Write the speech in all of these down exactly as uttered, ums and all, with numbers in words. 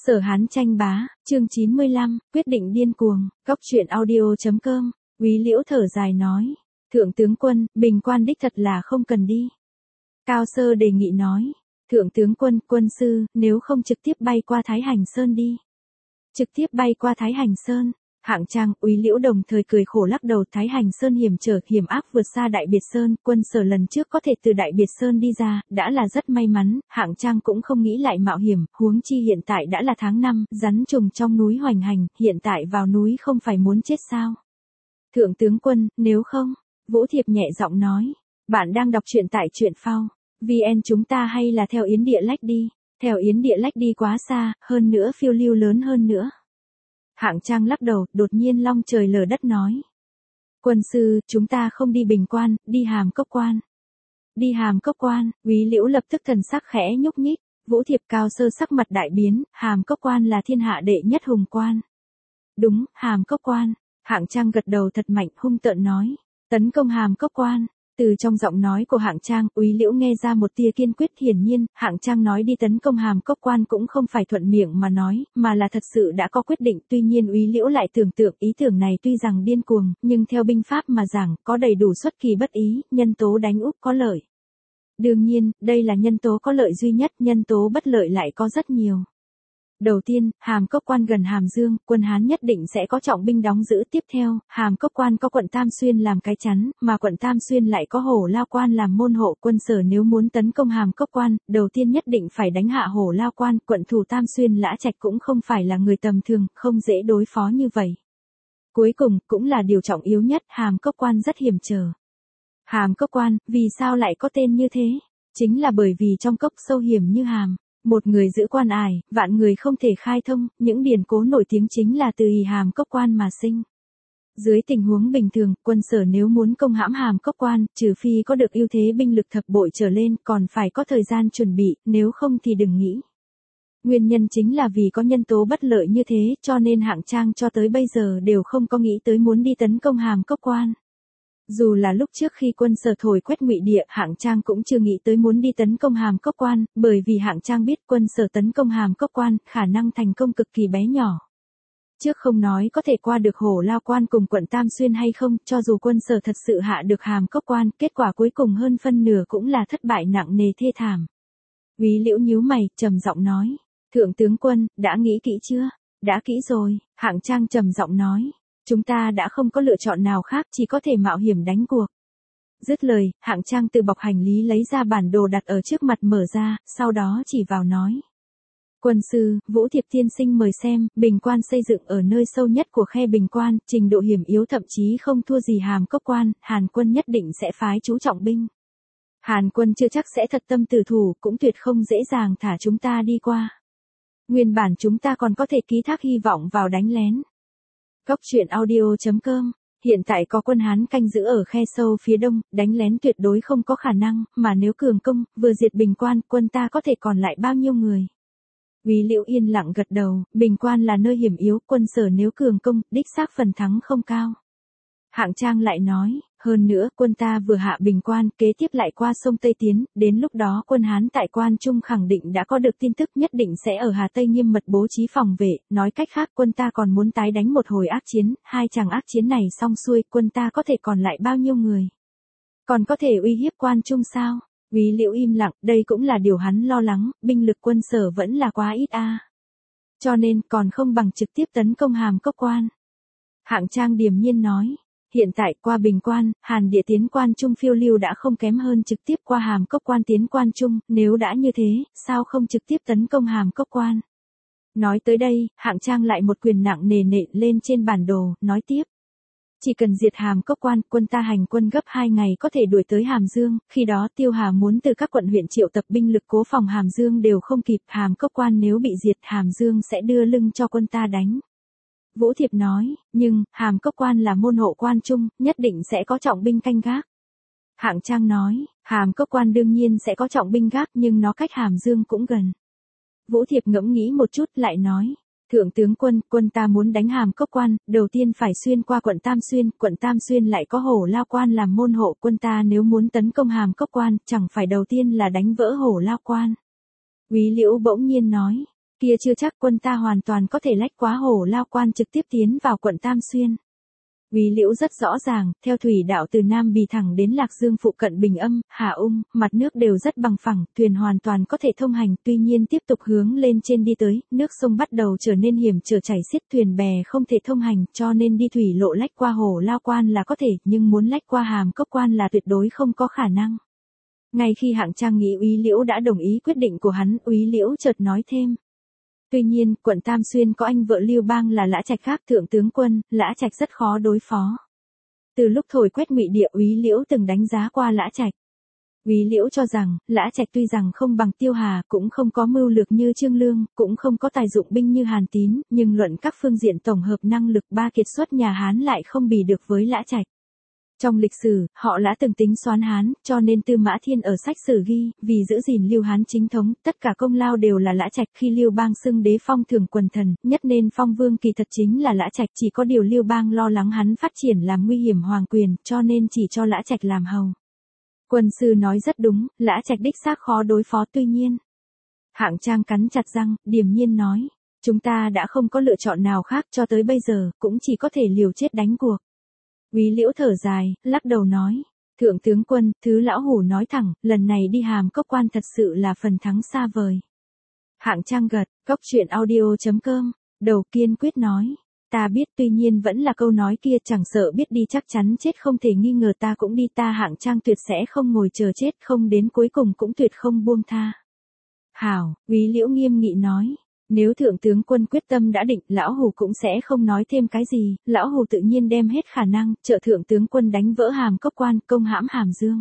Sở Hán tranh bá, chương chín mươi lăm, quyết định điên cuồng, góc truyện audio.com, Quý Liễu thở dài nói. Thượng tướng quân, Bình Quan đích thật là không cần đi. Cao Sơ đề nghị nói. Thượng tướng quân, quân sư, nếu không trực tiếp bay qua Thái Hành Sơn đi. Trực tiếp bay qua Thái Hành Sơn. Hạng Trang, Úy Liễu đồng thời cười khổ lắc đầu. Thái Hành Sơn hiểm trở, hiểm ác vượt xa Đại Biệt Sơn, quân Sở lần trước có thể từ Đại Biệt Sơn đi ra, đã là rất may mắn, Hạng Trang cũng không nghĩ lại mạo hiểm, huống chi hiện tại đã là tháng năm, rắn trùng trong núi hoành hành, hiện tại vào núi không phải muốn chết sao? Thượng tướng quân, nếu không, Vũ Thiệp nhẹ giọng nói, bạn đang đọc truyện tại truyện phao, vê en chúng ta hay là theo Yến Địa Lách đi, theo Yến Địa Lách đi quá xa, hơn nữa phiêu lưu lớn hơn nữa. Hạng Trang lắc đầu, đột nhiên long trời lở đất nói. Quân sư, chúng ta không đi Bình Quan, đi Hàm Cốc Quan. Đi Hàm Cốc Quan, Quý Liễu lập tức thần sắc khẽ nhúc nhích, Vũ Thiệp Cao Sơ sắc mặt đại biến, Hàm Cốc Quan là thiên hạ đệ nhất hùng quan. Đúng, Hàm Cốc Quan, Hạng Trang gật đầu thật mạnh, hung tợn nói, tấn công Hàm Cốc Quan. Từ trong giọng nói của Hạng Trang, Úy Liễu nghe ra một tia kiên quyết, hiển nhiên, Hạng Trang nói đi tấn công Hàm Cốc Quan cũng không phải thuận miệng mà nói, mà là thật sự đã có quyết định, tuy nhiên Úy Liễu lại tưởng tượng ý tưởng này tuy rằng điên cuồng, nhưng theo binh pháp mà giảng, có đầy đủ xuất kỳ bất ý, nhân tố đánh úp có lợi. Đương nhiên, đây là nhân tố có lợi duy nhất, nhân tố bất lợi lại có rất nhiều. Đầu tiên, Hàm Cốc Quan gần Hàm Dương, quân Hán nhất định sẽ có trọng binh đóng giữ. Tiếp theo, Hàm Cốc Quan có quận Tam Xuyên làm cái chắn, mà quận Tam Xuyên lại có Hổ Lao Quan làm môn hộ. Quân Sở nếu muốn tấn công Hàm Cốc Quan, đầu tiên nhất định phải đánh hạ Hổ Lao Quan. Quận thủ Tam Xuyên Lã Trạch cũng không phải là người tầm thường, không dễ đối phó như vậy. Cuối cùng, cũng là điều trọng yếu nhất, Hàm Cốc Quan rất hiểm trở. Hàm Cốc Quan, vì sao lại có tên như thế? Chính là bởi vì trong cốc sâu hiểm như hàm. Một người giữ quan ải, vạn người không thể khai thông, những điển cố nổi tiếng chính là từ ỷ Hàm Cốc Quan mà sinh. Dưới tình huống bình thường, quân Sở nếu muốn công hãm Hàm Cốc Quan, trừ phi có được ưu thế binh lực thập bội trở lên, còn phải có thời gian chuẩn bị, nếu không thì đừng nghĩ. Nguyên nhân chính là vì có nhân tố bất lợi như thế, cho nên Hạng Trang cho tới bây giờ đều không có nghĩ tới muốn đi tấn công Hàm Cốc Quan. Dù là lúc trước khi quân Sở thổi quét Ngụy Địa, Hạng Trang cũng chưa nghĩ tới muốn đi tấn công Hàm Cốc Quan, bởi vì Hạng Trang biết quân Sở tấn công Hàm Cốc Quan, khả năng thành công cực kỳ bé nhỏ. Trước không nói có thể qua được Hổ Lao Quan cùng quận Tam Xuyên hay không, cho dù quân Sở thật sự hạ được Hàm Cốc Quan, kết quả cuối cùng hơn phân nửa cũng là thất bại nặng nề thê thảm. Quý Liễu nhíu mày, trầm giọng nói, Thượng tướng quân, đã nghĩ kỹ chưa? Đã kỹ rồi, Hạng Trang trầm giọng nói. Chúng ta đã không có lựa chọn nào khác, chỉ có thể mạo hiểm đánh cuộc. Dứt lời, Hạng Trang từ bọc hành lý lấy ra bản đồ đặt ở trước mặt mở ra, sau đó chỉ vào nói. Quân sư, Vũ Thiệp tiên sinh mời xem, Bình Quan xây dựng ở nơi sâu nhất của khe Bình Quan, trình độ hiểm yếu thậm chí không thua gì Hàm Cốc Quan, Hàn quân nhất định sẽ phái chú trọng binh. Hàn quân chưa chắc sẽ thật tâm tử thủ, cũng tuyệt không dễ dàng thả chúng ta đi qua. Nguyên bản chúng ta còn có thể ký thác hy vọng vào đánh lén. Góc truyện audio.com, hiện tại có quân Hán canh giữ ở khe sâu phía đông, đánh lén tuyệt đối không có khả năng, mà nếu cường công, vừa diệt Bình Quan, quân ta có thể còn lại bao nhiêu người? Quý Liễu yên lặng gật đầu, Bình Quan là nơi hiểm yếu, quân Sở nếu cường công, đích xác phần thắng không cao. Hạng Trang lại nói, hơn nữa, quân ta vừa hạ Bình Quan, kế tiếp lại qua sông Tây Tiến, đến lúc đó quân Hán tại Quan Trung khẳng định đã có được tin tức, nhất định sẽ ở Hà Tây nghiêm mật bố trí phòng vệ, nói cách khác quân ta còn muốn tái đánh một hồi ác chiến, hai chàng ác chiến này xong xuôi, quân ta có thể còn lại bao nhiêu người? Còn có thể uy hiếp Quan Trung sao? Quý Liễu im lặng, đây cũng là điều hắn lo lắng, binh lực quân Sở vẫn là quá ít a. À. Cho nên, còn không bằng trực tiếp tấn công Hàm Cốc Quan. Hạng Trang điềm nhiên nói. Hiện tại qua Bình Quan, Hàn địa tiến Quan Trung phiêu lưu đã không kém hơn trực tiếp qua Hàm Cốc Quan tiến Quan Trung, nếu đã như thế, sao không trực tiếp tấn công Hàm Cốc Quan? Nói tới đây, Hạng Trang lại một quyền nặng nề nện lên trên bản đồ, nói tiếp. Chỉ cần diệt Hàm Cốc Quan, quân ta hành quân gấp hai ngày có thể đuổi tới Hàm Dương, khi đó Tiêu Hà muốn từ các quận huyện triệu tập binh lực cố phòng Hàm Dương đều không kịp, Hàm Cốc Quan nếu bị diệt Hàm Dương sẽ đưa lưng cho quân ta đánh. Vũ Thiệp nói, nhưng, Hàm Cốc Quan là môn hộ Quan Trung, nhất định sẽ có trọng binh canh gác. Hạng Trang nói, Hàm Cốc Quan đương nhiên sẽ có trọng binh gác nhưng nó cách Hàm Dương cũng gần. Vũ Thiệp ngẫm nghĩ một chút lại nói, Thượng tướng quân, quân ta muốn đánh Hàm Cốc Quan, đầu tiên phải xuyên qua quận Tam Xuyên, quận Tam Xuyên lại có Hổ Lao Quan làm môn hộ, quân ta nếu muốn tấn công Hàm Cốc Quan, chẳng phải đầu tiên là đánh vỡ Hổ Lao Quan. Quý Liễu bỗng nhiên nói, Kia chưa chắc, quân ta hoàn toàn có thể lách quá Hổ Lao Quan trực tiếp tiến vào quận Tam Xuyên. Úy Liễu rất rõ ràng, theo thủy đạo từ Nam Bì thẳng đến Lạc Dương phụ cận Bình Âm, Hà Ung, mặt nước đều rất bằng phẳng, thuyền hoàn toàn có thể thông hành, tuy nhiên tiếp tục hướng lên trên đi tới, nước sông bắt đầu trở nên hiểm trở chảy xiết, thuyền bè không thể thông hành, cho nên đi thủy lộ lách qua Hổ Lao Quan là có thể, nhưng muốn lách qua Hàm Cốc Quan là tuyệt đối không có khả năng. Ngay khi Hạng Trang nghĩ Úy Liễu đã đồng ý quyết định của hắn, Úy Liễu chợt nói thêm. Tuy nhiên, quận Tam Xuyên có anh vợ Lưu Bang là Lã Trạch khác, thượng tướng quân, Lã Trạch rất khó đối phó. Từ lúc thổi quét Ngụy Địa, Úy Liễu từng đánh giá qua Lã Trạch. Úy Liễu cho rằng, Lã Trạch tuy rằng không bằng Tiêu Hà, cũng không có mưu lược như Trương Lương, cũng không có tài dụng binh như Hàn Tín, nhưng luận các phương diện tổng hợp năng lực ba kiệt xuất nhà Hán lại không bì được với Lã Trạch. Trong lịch sử, họ Lã từng tính soán Hán, cho nên Tư Mã Thiên ở sách sử ghi, vì giữ gìn Lưu Hán chính thống, tất cả công lao đều là Lã Trạch. Khi Lưu Bang xưng đế phong thưởng quần thần, nhất nên phong vương kỳ thật chính là Lã Trạch, chỉ có điều Lưu Bang lo lắng hắn phát triển làm nguy hiểm hoàng quyền, cho nên chỉ cho Lã Trạch làm hầu. Quân sư nói rất đúng, Lã Trạch đích xác khó đối phó, tuy nhiên. Hạng Trang cắn chặt răng, điềm nhiên nói, chúng ta đã không có lựa chọn nào khác, cho tới bây giờ, cũng chỉ có thể liều chết đánh cuộc. Úy Liễu thở dài, lắc đầu nói, thượng tướng quân, thứ lão hủ nói thẳng, lần này đi Hàm Cốc Quan thật sự là phần thắng xa vời. Hạng Trang gật, góc truyện audio chấm com, đầu kiên quyết nói, ta biết, tuy nhiên vẫn là câu nói kia, chẳng sợ biết đi chắc chắn chết không thể nghi ngờ, ta cũng đi, ta Hạng Trang tuyệt sẽ không ngồi chờ chết, không đến cuối cùng cũng tuyệt không buông tha. Hảo, Úy Liễu nghiêm nghị nói. Nếu thượng tướng quân quyết tâm đã định, lão hủ cũng sẽ không nói thêm cái gì, lão hủ tự nhiên đem hết khả năng, trợ thượng tướng quân đánh vỡ Hàm Cốc Quan, công hãm Hàm Dương.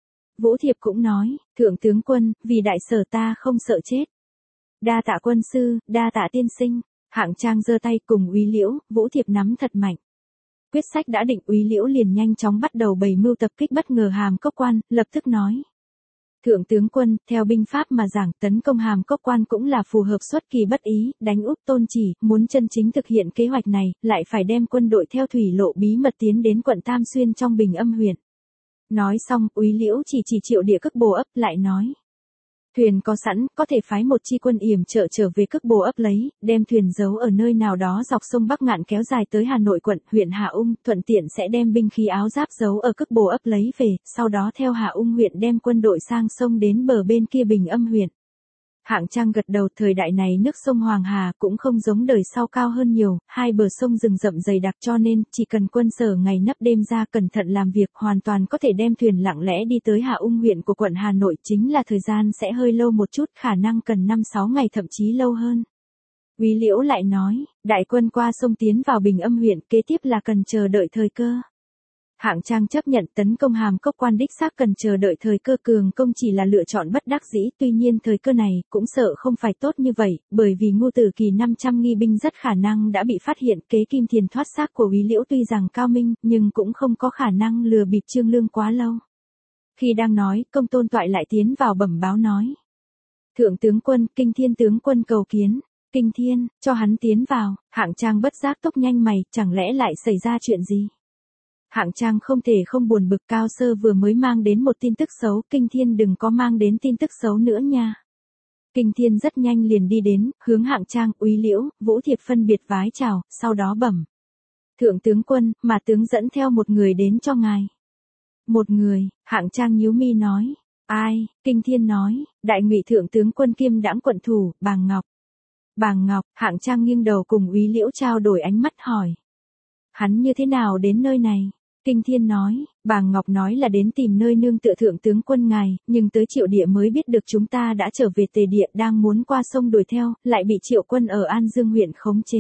Vũ Thiệp cũng nói, thượng tướng quân, vì đại sở ta không sợ chết. Đa tạ quân sư, đa tạ tiên sinh. Hạng Trang giơ tay cùng Úy Liễu, Vũ Thiệp nắm thật mạnh. Quyết sách đã định, Úy Liễu liền nhanh chóng bắt đầu bày mưu tập kích bất ngờ Hàm Cốc Quan, lập tức nói. Thượng tướng quân, theo binh pháp mà giảng, tấn công Hàm Cốc Quan cũng là phù hợp xuất kỳ bất ý, đánh úp Tôn Chỉ, muốn chân chính thực hiện kế hoạch này, lại phải đem quân đội theo thủy lộ bí mật tiến đến quận Tam Xuyên trong Bình Âm huyện. Nói xong, Úy Liễu chỉ chỉ Triệu Địa Cức Bồ ấp, lại nói. Thuyền có sẵn, có thể phái một chi quân yểm trợ trở về Cức Bồ ấp lấy, đem thuyền giấu ở nơi nào đó dọc sông Bắc Ngạn kéo dài tới Hà Nội quận, huyện Hà Ung, thuận tiện sẽ đem binh khí áo giáp giấu ở Cức Bồ ấp lấy về, sau đó theo Hà Ung huyện đem quân đội sang sông đến bờ bên kia Bình Âm huyện. Hạng Trang gật đầu, thời đại này nước sông Hoàng Hà cũng không giống đời sau cao hơn nhiều, hai bờ sông rừng rậm dày đặc, cho nên chỉ cần quân sở ngày nấp đêm ra cẩn thận làm việc, hoàn toàn có thể đem thuyền lặng lẽ đi tới Hà Ung huyện của quận Hà Nội, chính là thời gian sẽ hơi lâu một chút, khả năng cần năm sáu ngày thậm chí lâu hơn. Úy Liễu lại nói, đại quân qua sông tiến vào Bình Âm huyện, kế tiếp là cần chờ đợi thời cơ. Hạng Trang chấp nhận tấn công Hàm Cốc Quan đích xác cần chờ đợi thời cơ, cường công chỉ là lựa chọn bất đắc dĩ, tuy nhiên thời cơ này cũng sợ không phải tốt như vậy, bởi vì Ngô Tử Kỳ năm trăm nghi binh rất khả năng đã bị phát hiện, kế kim thiền thoát xác của Úy Liễu tuy rằng cao minh, nhưng cũng không có khả năng lừa bịp Trương Lương quá lâu. Khi đang nói, Công Tôn Toại lại tiến vào bẩm báo nói. Thượng tướng quân, Kinh Thiên tướng quân cầu kiến. Kinh Thiên, cho hắn tiến vào. Hạng Trang bất giác tốc nhanh mày, chẳng lẽ lại xảy ra chuyện gì? Hạng Trang không thể không buồn bực, Cao Sơ vừa mới mang đến một tin tức xấu, Kinh Thiên đừng có mang đến tin tức xấu nữa nha. Kinh Thiên rất nhanh liền đi đến, hướng Hạng Trang, Úy Liễu, Vũ Thiệp phân biệt vái chào, sau đó bẩm. Thượng tướng quân, mà tướng dẫn theo một người đến cho ngài. Một người, Hạng Trang nhíu mi nói. Ai? Kinh Thiên nói, đại ngụy thượng tướng quân kiêm đãng quận thủ, Bàng Ngọc. Bàng Ngọc, Hạng Trang nghiêng đầu cùng Úy Liễu trao đổi ánh mắt hỏi. Hắn như thế nào đến nơi này? Kinh Thiên nói, Bàng Ngọc nói là đến tìm nơi nương tựa thượng tướng quân ngài, nhưng tới Triệu Địa mới biết được chúng ta đã trở về Tề Địa, đang muốn qua sông đuổi theo, lại bị Triệu quân ở An Dương huyện khống chế.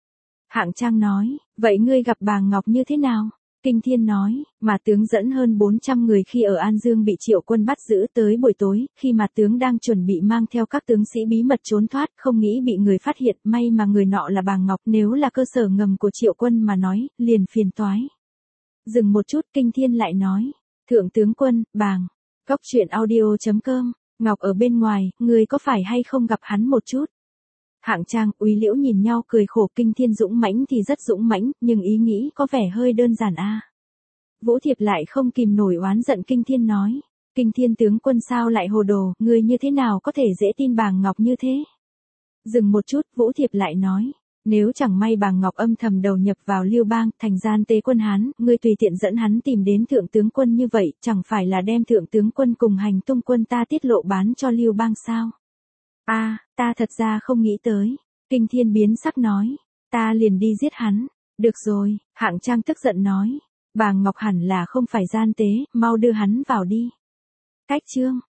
Hạng Trang nói, vậy ngươi gặp Bàng Ngọc như thế nào? Kinh Thiên nói, mà tướng dẫn hơn bốn trăm người khi ở An Dương bị Triệu quân bắt giữ, tới buổi tối, khi mà tướng đang chuẩn bị mang theo các tướng sĩ bí mật trốn thoát, không nghĩ bị người phát hiện, may mà người nọ là Bàng Ngọc, nếu là cơ sở ngầm của Triệu quân mà nói, liền phiền toái. Dừng một chút, Kinh Thiên lại nói, thượng tướng quân, Bàng, góc truyện audio chấm com, Ngọc ở bên ngoài, người có phải hay không gặp hắn một chút? Hạng Trang, Úy Liễu nhìn nhau cười khổ, Kinh Thiên dũng mãnh thì rất dũng mãnh, nhưng ý nghĩ có vẻ hơi đơn giản a. À. Vũ Thiệp lại không kìm nổi oán giận Kinh Thiên nói, Kinh Thiên tướng quân sao lại hồ đồ, người như thế nào có thể dễ tin Bàng Ngọc như thế? Dừng một chút, Vũ Thiệp lại nói. Nếu chẳng may Bàng Ngọc âm thầm đầu nhập vào Lưu Bang, thành gian tế quân Hán, ngươi tùy tiện dẫn hắn tìm đến thượng tướng quân như vậy, chẳng phải là đem thượng tướng quân cùng hành tung quân ta tiết lộ bán cho Lưu Bang sao? A, à, ta thật ra không nghĩ tới. Kinh Thiên biến sắc nói. Ta liền đi giết hắn. Được rồi, Hạng Trang tức giận nói. Bàng Ngọc hẳn là không phải gian tế, mau đưa hắn vào đi. Cách chương.